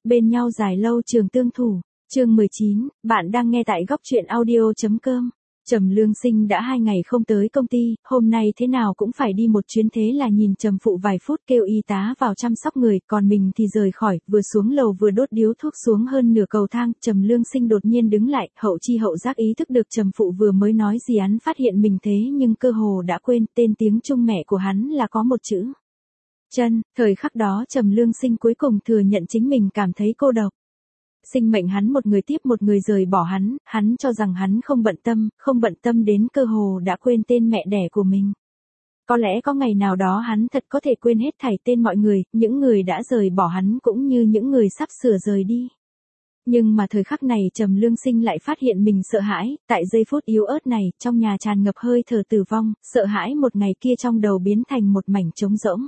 bên nhau dài lâu trường tương thủ. Chương 19, bạn đang nghe tại góc truyện audio.com. Trầm Lương Sinh đã 2 ngày không tới công ty, hôm nay thế nào cũng phải đi một chuyến, thế là nhìn Trầm phụ vài phút kêu y tá vào chăm sóc người, còn mình thì rời khỏi, vừa xuống lầu vừa đốt điếu thuốc xuống hơn nửa cầu thang. Trầm Lương Sinh đột nhiên đứng lại, hậu chi hậu giác ý thức được Trầm phụ vừa mới nói gì, hắn phát hiện mình thế nhưng cơ hồ đã quên tên tiếng Trung mẹ của hắn là có một chữ chân. Thời khắc đó Trầm Lương Sinh cuối cùng thừa nhận chính mình cảm thấy cô độc. Sinh mệnh hắn một người tiếp một người rời bỏ hắn cho rằng hắn không bận tâm đến cơ hồ đã quên tên mẹ đẻ của mình. Có lẽ có ngày nào đó hắn thật có thể quên hết thảy tên mọi người, những người đã rời bỏ hắn cũng như những người sắp sửa rời đi. Nhưng mà thời khắc này Trầm Lương Sinh lại phát hiện mình sợ hãi, tại giây phút yếu ớt này, trong nhà tràn ngập hơi thở tử vong, sợ hãi một ngày kia trong đầu biến thành một mảnh trống rỗng.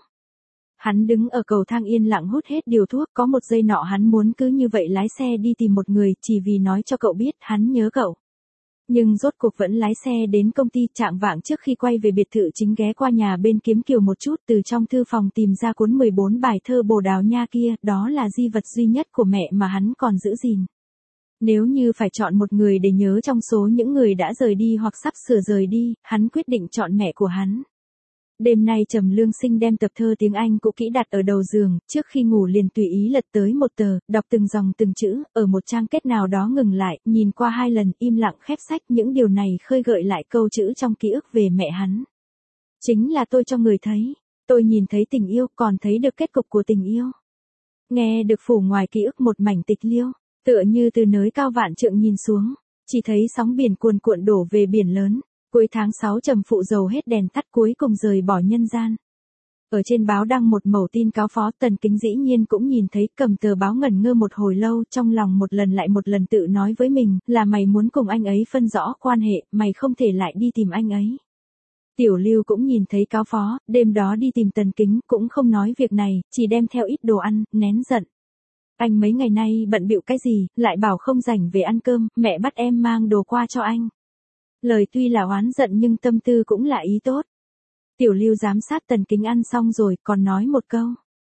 Hắn đứng ở cầu thang yên lặng hút hết điều thuốc, có một giây nọ hắn muốn cứ như vậy lái xe đi tìm một người, chỉ vì nói cho cậu biết hắn nhớ cậu. Nhưng rốt cuộc vẫn lái xe đến công ty. Chạng vạng trước khi quay về biệt thự chính ghé qua nhà bên kiếm kiều một chút, từ trong thư phòng tìm ra cuốn 14 bài thơ Bồ Đào Nha kia, đó là di vật duy nhất của mẹ mà hắn còn giữ gìn. Nếu như phải chọn một người để nhớ trong số những người đã rời đi hoặc sắp sửa rời đi, hắn quyết định chọn mẹ của hắn. Đêm nay Trầm Lương Sinh đem tập thơ tiếng Anh cũ kỹ đặt ở đầu giường, trước khi ngủ liền tùy ý lật tới một tờ, đọc từng dòng từng chữ, ở một trang kết nào đó ngừng lại, nhìn qua 2 lần, im lặng khép sách. Những điều này khơi gợi lại câu chữ trong ký ức về mẹ hắn. Chính là tôi cho người thấy, tôi nhìn thấy tình yêu, còn thấy được kết cục của tình yêu. Nghe được phủ ngoài ký ức một mảnh tịch liêu, tựa như từ nới cao vạn trượng nhìn xuống, chỉ thấy sóng biển cuồn cuộn đổ về biển lớn. Cuối tháng 6 Trầm phụ dầu hết đèn tắt cuối cùng rời bỏ nhân gian. Ở trên báo đăng một mẩu tin cáo phó, Tần Kính dĩ nhiên cũng nhìn thấy, cầm tờ báo ngẩn ngơ một hồi lâu, trong lòng một lần lại một lần tự nói với mình, là mày muốn cùng anh ấy phân rõ quan hệ, mày không thể lại đi tìm anh ấy. Tiểu Lưu cũng nhìn thấy cáo phó, đêm đó đi tìm Tần Kính, cũng không nói việc này, chỉ đem theo ít đồ ăn, nén giận. Anh mấy ngày nay bận bịu cái gì, lại bảo không rảnh về ăn cơm, mẹ bắt em mang đồ qua cho anh. Lời tuy là oán giận nhưng tâm tư cũng là ý tốt. Tiểu Lưu giám sát Tần Kính ăn xong rồi, còn nói một câu.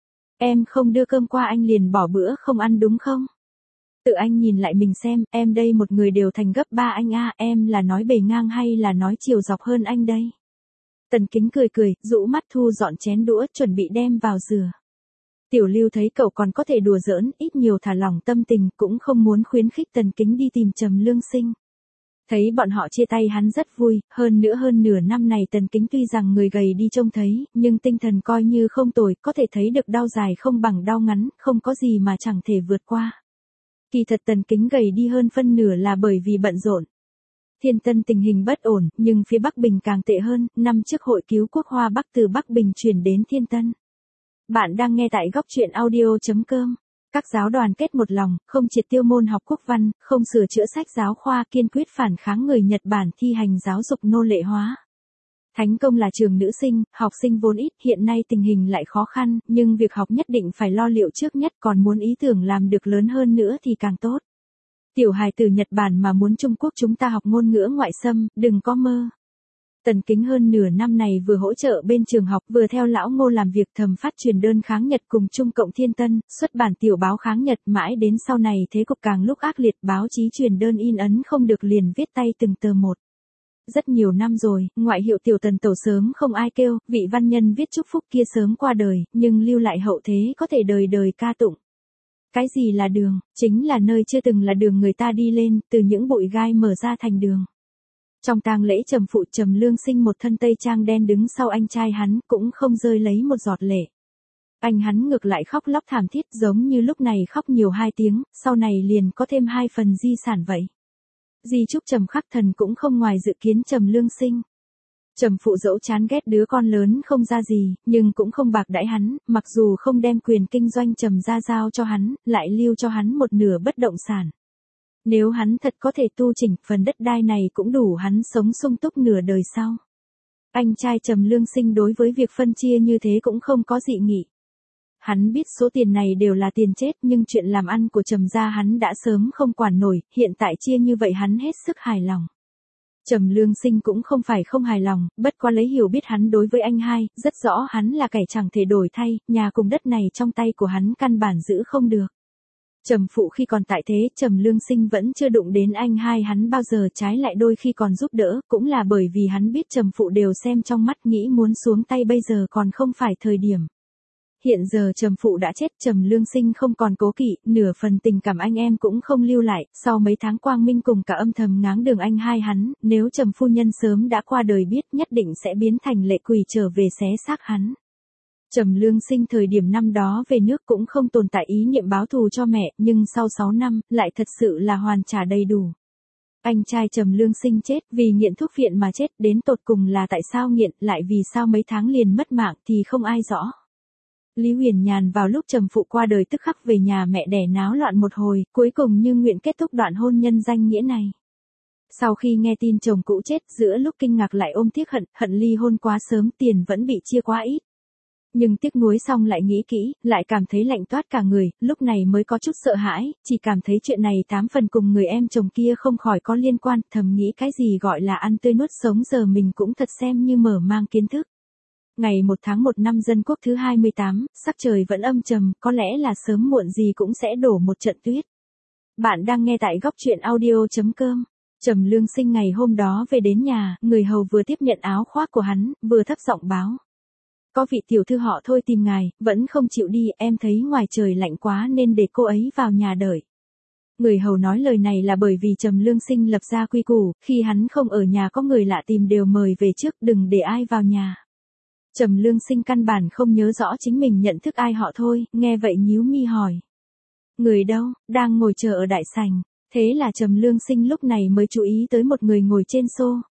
Em không đưa cơm qua anh liền bỏ bữa không ăn đúng không? Tự anh nhìn lại mình xem, em đây một người đều thành gấp 3 anh a, em là nói bề ngang hay là nói chiều dọc hơn anh đây? Tần Kính cười, rũ mắt thu dọn chén đũa, chuẩn bị đem vào rửa. Tiểu Lưu thấy cậu còn có thể đùa giỡn, ít nhiều thả lỏng tâm tình, cũng không muốn khuyến khích Tần Kính đi tìm Trầm Lương Sinh. Thấy bọn họ chia tay hắn rất vui, hơn nửa năm này Tần Kính tuy rằng người gầy đi trông thấy, nhưng tinh thần coi như không tồi, có thể thấy được đau dài không bằng đau ngắn, không có gì mà chẳng thể vượt qua. Kỳ thật Tần Kính gầy đi hơn phân nửa là bởi vì bận rộn. Thiên Tân tình hình bất ổn, nhưng phía Bắc Bình càng tệ hơn, năm trước hội cứu quốc Hoa Bắc từ Bắc Bình chuyển đến Thiên Tân. Bạn đang nghe tại góc truyện audio.com. Các giáo đoàn kết một lòng, không triệt tiêu môn học quốc văn, không sửa chữa sách giáo khoa, kiên quyết phản kháng người Nhật Bản thi hành giáo dục nô lệ hóa. Thánh Công là trường nữ sinh, học sinh vốn ít, hiện nay tình hình lại khó khăn, nhưng việc học nhất định phải lo liệu trước nhất, còn muốn ý tưởng làm được lớn hơn nữa thì càng tốt. Tiểu hài từ Nhật Bản mà muốn Trung Quốc chúng ta học ngôn ngữ ngoại xâm, đừng có mơ. Tần Kính hơn nửa năm này vừa hỗ trợ bên trường học, vừa theo lão Ngô làm việc thầm phát truyền đơn kháng Nhật cùng Trung Cộng Thiên Tân, xuất bản tiểu báo kháng Nhật, mãi đến sau này thế cục càng lúc ác liệt, báo chí truyền đơn in ấn không được liền viết tay từng tờ một. Rất nhiều năm rồi, ngoại hiệu Tiểu Tần Tẩu sớm không ai kêu, vị văn nhân viết chúc phúc kia sớm qua đời, nhưng lưu lại hậu thế có thể đời đời ca tụng. Cái gì là đường? Chính là nơi chưa từng là đường người ta đi lên, từ những bụi gai mở ra thành đường. Trong tang lễ Trầm phụ, Trầm Lương Sinh một thân tây trang đen đứng sau anh trai hắn, cũng không rơi lấy một giọt lệ. Anh hắn ngược lại khóc lóc thảm thiết, giống như lúc này khóc nhiều 2 tiếng, sau này liền có thêm 2 phần di sản vậy. Di chúc Trầm Khắc Thần cũng không ngoài dự kiến Trầm Lương Sinh. Trầm phụ dẫu chán ghét đứa con lớn không ra gì, nhưng cũng không bạc đãi hắn, mặc dù không đem quyền kinh doanh Trầm gia giao cho hắn, lại lưu cho hắn một nửa bất động sản. Nếu hắn thật có thể tu chỉnh, phần đất đai này cũng đủ hắn sống sung túc nửa đời sau. Anh trai Trầm Lương Sinh đối với việc phân chia như thế cũng không có dị nghị. Hắn biết số tiền này đều là tiền chết, nhưng chuyện làm ăn của Trầm gia hắn đã sớm không quản nổi, hiện tại chia như vậy hắn hết sức hài lòng. Trầm Lương Sinh cũng không phải không hài lòng, bất quá lấy hiểu biết hắn đối với anh hai, rất rõ hắn là kẻ chẳng thể đổi thay, nhà cùng đất này trong tay của hắn căn bản giữ không được. Trầm Phụ khi còn tại thế, Trầm Lương Sinh vẫn chưa đụng đến anh hai hắn bao giờ, trái lại đôi khi còn giúp đỡ, cũng là bởi vì hắn biết Trầm Phụ đều xem trong mắt, nghĩ muốn xuống tay bây giờ còn không phải thời điểm. Hiện giờ Trầm Phụ đã chết, Trầm Lương Sinh không còn cố kỵ, nửa phần tình cảm anh em cũng không lưu lại, sau mấy tháng quang minh cùng cả âm thầm ngáng đường anh hai hắn, nếu Trầm phu nhân sớm đã qua đời biết nhất định sẽ biến thành lệ quỷ trở về xé xác hắn. Trầm Lương Sinh thời điểm năm đó về nước cũng không tồn tại ý niệm báo thù cho mẹ, nhưng sau 6 năm, lại thật sự là hoàn trả đầy đủ. Anh trai Trầm Lương Sinh chết vì nghiện thuốc phiện mà chết, đến tột cùng là tại sao nghiện, lại vì sao mấy tháng liền mất mạng thì không ai rõ. Lý Huyền Nhàn vào lúc Trầm Phụ qua đời tức khắc về nhà mẹ đẻ náo loạn một hồi, cuối cùng như nguyện kết thúc đoạn hôn nhân danh nghĩa này. Sau khi nghe tin chồng cũ chết, giữa lúc kinh ngạc lại ôm tiếc hận, hận ly hôn quá sớm, tiền vẫn bị chia quá ít. Nhưng tiếc nuối xong lại nghĩ kỹ, lại cảm thấy lạnh toát cả người, lúc này mới có chút sợ hãi, chỉ cảm thấy chuyện này 8 phần cùng người em chồng kia không khỏi có liên quan, thầm nghĩ cái gì gọi là ăn tươi nuốt sống giờ mình cũng thật xem như mở mang kiến thức. Ngày 1 tháng 1 năm Dân Quốc thứ 28, sắc trời vẫn âm trầm, có lẽ là sớm muộn gì cũng sẽ đổ một trận tuyết. Bạn đang nghe tại góc truyện audio.com. Trầm Lương Sinh ngày hôm đó về đến nhà, người hầu vừa tiếp nhận áo khoác của hắn, vừa thấp giọng báo. Có vị tiểu thư họ Thôi tìm ngài, vẫn không chịu đi, em thấy ngoài trời lạnh quá nên để cô ấy vào nhà đợi. Người hầu nói lời này là bởi vì Trầm Lương Sinh lập ra quy củ, khi hắn không ở nhà có người lạ tìm đều mời về trước, đừng để ai vào nhà. Trầm Lương Sinh căn bản không nhớ rõ chính mình nhận thức ai họ Thôi, nghe vậy nhíu mi hỏi. Người đâu, đang ngồi chờ ở đại sảnh. Thế là Trầm Lương Sinh lúc này mới chú ý tới một người ngồi trên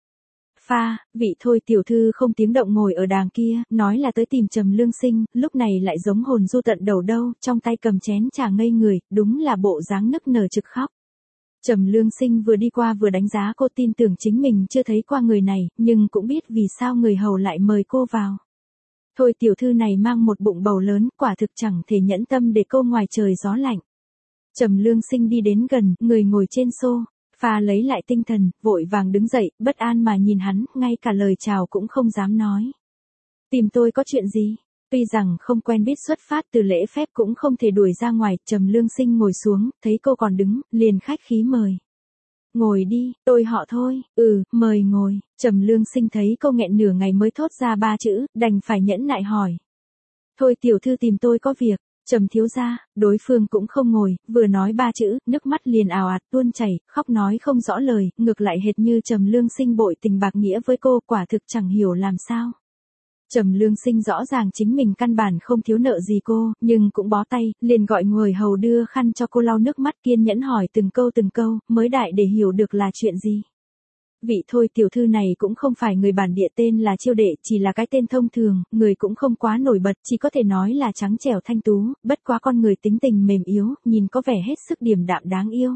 sofa, vị Thôi tiểu thư không tiếng động ngồi ở đàng kia, nói là tới tìm Trầm Lương Sinh, lúc này lại giống hồn du tận đầu đâu, trong tay cầm chén trà ngây người, đúng là bộ dáng nức nở trực khóc. Trầm Lương Sinh vừa đi qua vừa đánh giá cô, tin tưởng chính mình chưa thấy qua người này, nhưng cũng biết vì sao người hầu lại mời cô vào. Thôi tiểu thư này mang một bụng bầu lớn, quả thực chẳng thể nhẫn tâm để cô ngoài trời gió lạnh. Trầm Lương Sinh đi đến gần, người ngồi trên sofa lấy lại tinh thần, vội vàng đứng dậy, bất an mà nhìn hắn, ngay cả lời chào cũng không dám nói. Tìm tôi có chuyện gì? Tuy rằng không quen biết xuất phát từ lễ phép cũng không thể đuổi ra ngoài, Trầm Lương Sinh ngồi xuống, thấy cô còn đứng, liền khách khí mời. Ngồi đi, tôi họ Thôi, mời ngồi. Trầm Lương Sinh thấy cô nghẹn nửa ngày mới thốt ra 3 chữ, đành phải nhẫn nại hỏi. Thôi tiểu thư tìm tôi có việc. Trầm thiếu gia, đối phương cũng không ngồi, vừa nói 3 chữ, nước mắt liền ào ạt tuôn chảy, khóc nói không rõ lời, ngược lại hệt như Trầm Lương Sinh bội tình bạc nghĩa với cô, quả thực chẳng hiểu làm sao. Trầm Lương Sinh rõ ràng chính mình căn bản không thiếu nợ gì cô, nhưng cũng bó tay, liền gọi người hầu đưa khăn cho cô lau nước mắt, kiên nhẫn hỏi từng câu, mới đại để hiểu được là chuyện gì. Vị Thôi tiểu thư này cũng không phải người bản địa, tên là Chiêu Đệ, chỉ là cái tên thông thường, người cũng không quá nổi bật, chỉ có thể nói là trắng trẻo thanh tú, bất quá con người tính tình mềm yếu, nhìn có vẻ hết sức điềm đạm đáng yêu.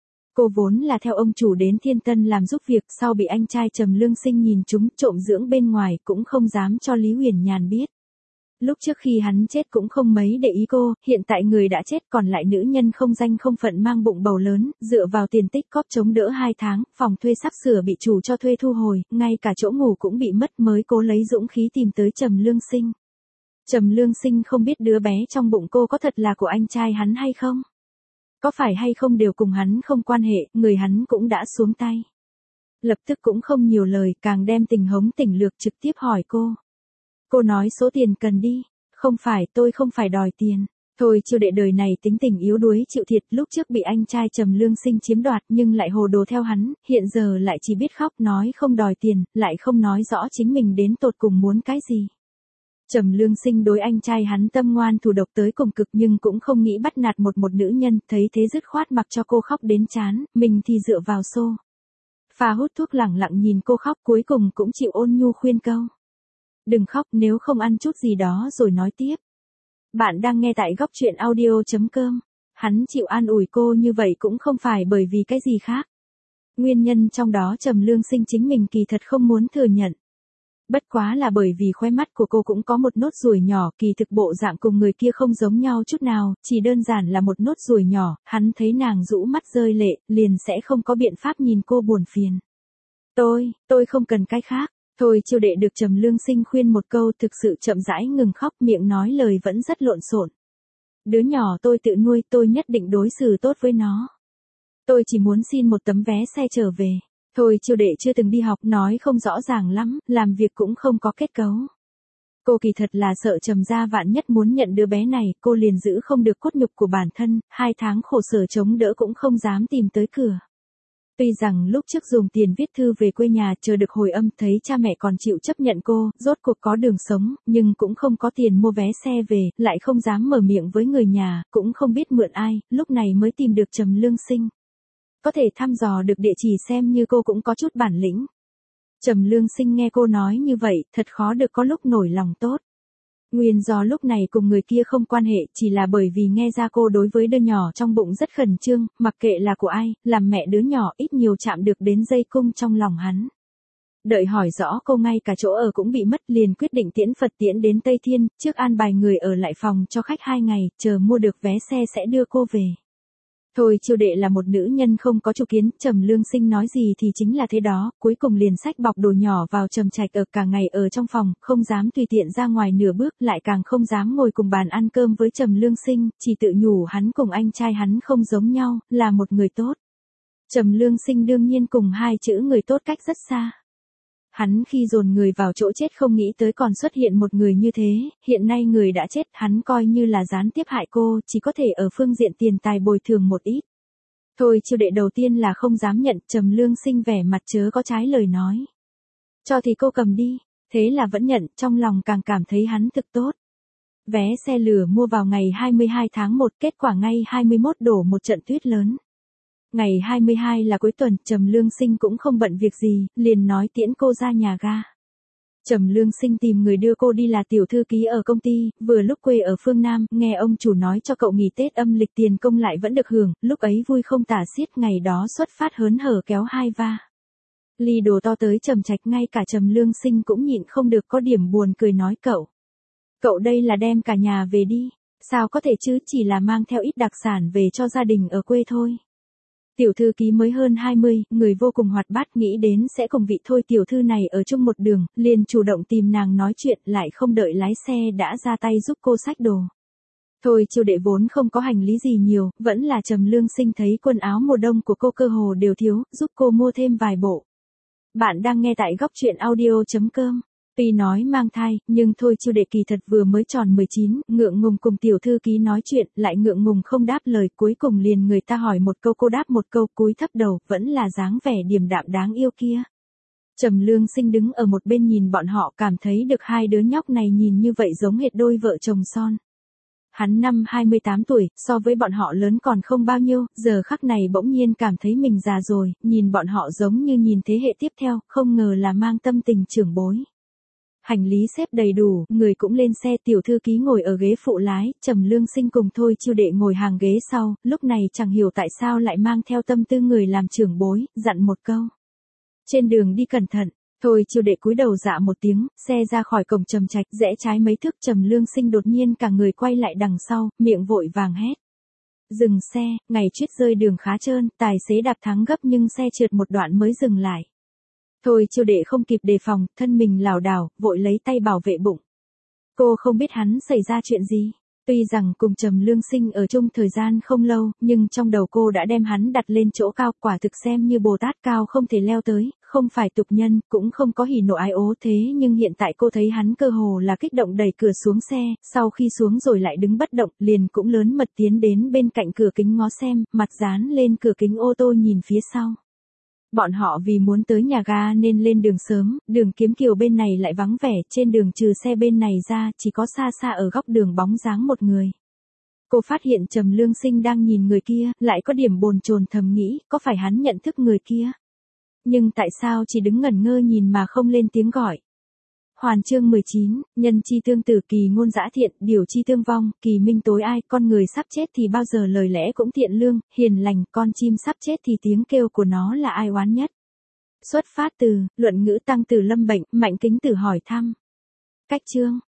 Cô vốn là theo ông chủ đến Thiên Tân làm giúp việc, sau bị anh trai Trầm Lương Sinh nhìn trúng, trộm dưỡng bên ngoài, cũng không dám cho Lý Huyền Nhàn biết. Lúc trước khi hắn chết cũng không mấy để ý cô, hiện tại người đã chết còn lại nữ nhân không danh không phận mang bụng bầu lớn, dựa vào tiền tích cóp chống đỡ 2 tháng, phòng thuê sắp sửa bị chủ cho thuê thu hồi, ngay cả chỗ ngủ cũng bị mất, mới cố lấy dũng khí tìm tới Trầm Lương Sinh. Trầm Lương Sinh không biết đứa bé trong bụng cô có thật là của anh trai hắn hay không? Có phải hay không đều cùng hắn không quan hệ, người hắn cũng đã xuống tay. Lập tức cũng không nhiều lời, càng đem tình hống tỉnh lược trực tiếp hỏi cô. Cô nói số tiền cần đi. Không phải, tôi không phải đòi tiền. Thôi Chiêu Đệ đời này tính tình yếu đuối chịu thiệt, lúc trước bị anh trai Trầm Lương Sinh chiếm đoạt nhưng lại hồ đồ theo hắn, hiện giờ lại chỉ biết khóc nói không đòi tiền, lại không nói rõ chính mình đến tột cùng muốn cái gì. Trầm Lương Sinh đối anh trai hắn tâm ngoan thủ độc tới cùng cực nhưng cũng không nghĩ bắt nạt một nữ nhân, thấy thế dứt khoát mặc cho cô khóc đến chán, mình thì dựa vào sofa hút thuốc lẳng lặng nhìn cô khóc, cuối cùng cũng chịu ôn nhu khuyên câu. Đừng khóc, nếu không ăn chút gì đó rồi nói tiếp. Bạn đang nghe tại góc truyện audio.com. Hắn chịu an ủi cô như vậy cũng không phải bởi vì cái gì khác. Nguyên nhân trong đó Trầm Lương Sinh chính mình kỳ thật không muốn thừa nhận. Bất quá là bởi vì khóe mắt của cô cũng có một nốt ruồi nhỏ, kỳ thực bộ dạng cùng người kia không giống nhau chút nào, chỉ đơn giản là một nốt ruồi nhỏ, hắn thấy nàng rũ mắt rơi lệ, liền sẽ không có biện pháp nhìn cô buồn phiền. Tôi không cần cái khác. Thôi Chiêu Đệ được Trầm Lương Sinh khuyên một câu thực sự chậm rãi ngừng khóc, miệng nói lời vẫn rất lộn xộn. Đứa nhỏ tôi tự nuôi, tôi nhất định đối xử tốt với nó. Tôi chỉ muốn xin một tấm vé xe trở về. Thôi Chiêu Đệ chưa từng đi học, nói không rõ ràng lắm, làm việc cũng không có kết cấu. Cô kỳ thật là sợ Trầm gia vạn nhất muốn nhận đứa bé này, cô liền giữ không được cốt nhục của bản thân, 2 tháng khổ sở chống đỡ cũng không dám tìm tới cửa. Tuy rằng lúc trước dùng tiền viết thư về quê nhà chờ được hồi âm thấy cha mẹ còn chịu chấp nhận cô, rốt cuộc có đường sống, nhưng cũng không có tiền mua vé xe về, lại không dám mở miệng với người nhà, cũng không biết mượn ai, lúc này mới tìm được Trầm Lương Sinh. Có thể thăm dò được địa chỉ xem như cô cũng có chút bản lĩnh. Trầm Lương Sinh nghe cô nói như vậy, thật khó được có lúc nổi lòng tốt. Nguyên do lúc này cùng người kia không quan hệ, chỉ là bởi vì nghe ra cô đối với đứa nhỏ trong bụng rất khẩn trương, mặc kệ là của ai, làm mẹ đứa nhỏ ít nhiều chạm được đến dây cung trong lòng hắn. Đợi hỏi rõ cô ngay cả chỗ ở cũng bị mất, liền quyết định tiễn Phật tiễn đến Tây Thiên, trước an bài người ở lại phòng cho khách 2 ngày, chờ mua được vé xe sẽ đưa cô về. Thôi Chiêu Đệ là một nữ nhân không có chủ kiến, Trầm Lương Sinh nói gì thì chính là thế đó, cuối cùng liền xách bọc đồ nhỏ vào Trầm Trạch ở cả ngày ở trong phòng, không dám tùy tiện ra ngoài nửa bước, lại càng không dám ngồi cùng bàn ăn cơm với Trầm Lương Sinh, chỉ tự nhủ hắn cùng anh trai hắn không giống nhau, là một người tốt. Trầm Lương Sinh đương nhiên cùng 2 chữ người tốt cách rất xa. Hắn khi dồn người vào chỗ chết không nghĩ tới còn xuất hiện một người như thế, hiện nay người đã chết, hắn coi như là gián tiếp hại cô, chỉ có thể ở phương diện tiền tài bồi thường một ít. Thôi Chiêu Đệ đầu tiên là không dám nhận, Trầm Lương Sinh vẻ mặt chớ có trái lời nói. Cho thì cô cầm đi, thế là vẫn nhận, trong lòng càng cảm thấy hắn thực tốt. Vé xe lửa mua vào ngày 22 tháng 1, kết quả ngay 21 đổ một trận tuyết lớn. Ngày 22 là cuối tuần, Trầm Lương Sinh cũng không bận việc gì, liền nói tiễn cô ra nhà ga. Trầm Lương Sinh tìm người đưa cô đi là tiểu thư ký ở công ty, vừa lúc quê ở phương Nam, nghe ông chủ nói cho cậu nghỉ Tết âm lịch tiền công lại vẫn được hưởng, lúc ấy vui không tả xiết, ngày đó xuất phát hớn hở kéo 2 va. Ly đồ to tới Trầm Trạch, ngay cả Trầm Lương Sinh cũng nhịn không được có điểm buồn cười nói cậu đây là đem cả nhà về đi, sao có thể chứ, chỉ là mang theo ít đặc sản về cho gia đình ở quê thôi. Tiểu thư ký mới hơn 20, người vô cùng hoạt bát, nghĩ đến sẽ cùng vị Thôi tiểu thư này ở chung một đường, liền chủ động tìm nàng nói chuyện, lại không đợi lái xe đã ra tay giúp cô xách đồ. Thôi Chiêu Đệ vốn không có hành lý gì nhiều, vẫn là Trầm Lương Sinh thấy quần áo mùa đông của cô cơ hồ đều thiếu, giúp cô mua thêm vài bộ. Bạn đang nghe tại góc truyện audio.com. Tuy nói mang thai, nhưng Thôi Chiêu Đệ kỳ thật vừa mới tròn 19, ngượng ngùng cùng tiểu thư ký nói chuyện, lại ngượng ngùng không đáp lời, cuối cùng liền người ta hỏi một câu cô đáp một câu, cúi thấp đầu, vẫn là dáng vẻ điềm đạm đáng yêu kia. Trầm Lương Sinh đứng ở một bên nhìn bọn họ, cảm thấy được 2 đứa nhóc này nhìn như vậy giống hệt đôi vợ chồng son. Hắn năm 28 tuổi, so với bọn họ lớn còn không bao nhiêu, giờ khắc này bỗng nhiên cảm thấy mình già rồi, nhìn bọn họ giống như nhìn thế hệ tiếp theo, không ngờ là mang tâm tình trưởng bối. Hành lý xếp đầy đủ, người cũng lên xe, tiểu thư ký ngồi ở ghế phụ lái, Trầm Lương Sinh cùng Thôi Chiêu Đệ ngồi hàng ghế sau, lúc này chẳng hiểu tại sao lại mang theo tâm tư người làm trưởng bối, dặn một câu. Trên đường đi cẩn thận. Thôi Chiêu Đệ cúi đầu dạ một tiếng, xe ra khỏi cổng Trầm Trạch, rẽ trái mấy thước, Trầm Lương Sinh đột nhiên cả người quay lại đằng sau, miệng vội vàng hét. Dừng xe, ngày tuyết rơi đường khá trơn, tài xế đạp thắng gấp nhưng xe trượt một đoạn mới dừng lại. Thôi Chiêu Đệ không kịp đề phòng, thân mình lảo đảo, vội lấy tay bảo vệ bụng. Cô không biết hắn xảy ra chuyện gì. Tuy rằng cùng Trầm Lương Sinh ở chung thời gian không lâu, nhưng trong đầu cô đã đem hắn đặt lên chỗ cao, quả thực xem như Bồ Tát cao không thể leo tới, không phải tục nhân, cũng không có hỉ nộ ái ố, thế nhưng hiện tại cô thấy hắn cơ hồ là kích động đẩy cửa xuống xe, sau khi xuống rồi lại đứng bất động, liền cũng lớn mật tiến đến bên cạnh cửa kính ngó xem, mặt dán lên cửa kính ô tô nhìn phía sau. Bọn họ vì muốn tới nhà ga nên lên đường sớm, đường Kiếm Kiều bên này lại vắng vẻ, trên đường trừ xe bên này ra, chỉ có xa xa ở góc đường bóng dáng một người. Cô phát hiện Trầm Lương Sinh đang nhìn người kia, lại có điểm bồn chồn thầm nghĩ, có phải hắn nhận thức người kia? Nhưng tại sao chỉ đứng ngẩn ngơ nhìn mà không lên tiếng gọi? Hoàn chương 19, nhân chi tương tử, kỳ ngôn dã thiện, điều chi tương vong, kỳ minh tối ai, con người sắp chết thì bao giờ lời lẽ cũng thiện lương, hiền lành, con chim sắp chết thì tiếng kêu của nó là ai oán nhất. Xuất phát từ, luận ngữ Tăng Tử Lâm Bệnh, Mạnh Kính Tử hỏi thăm. Cách chương,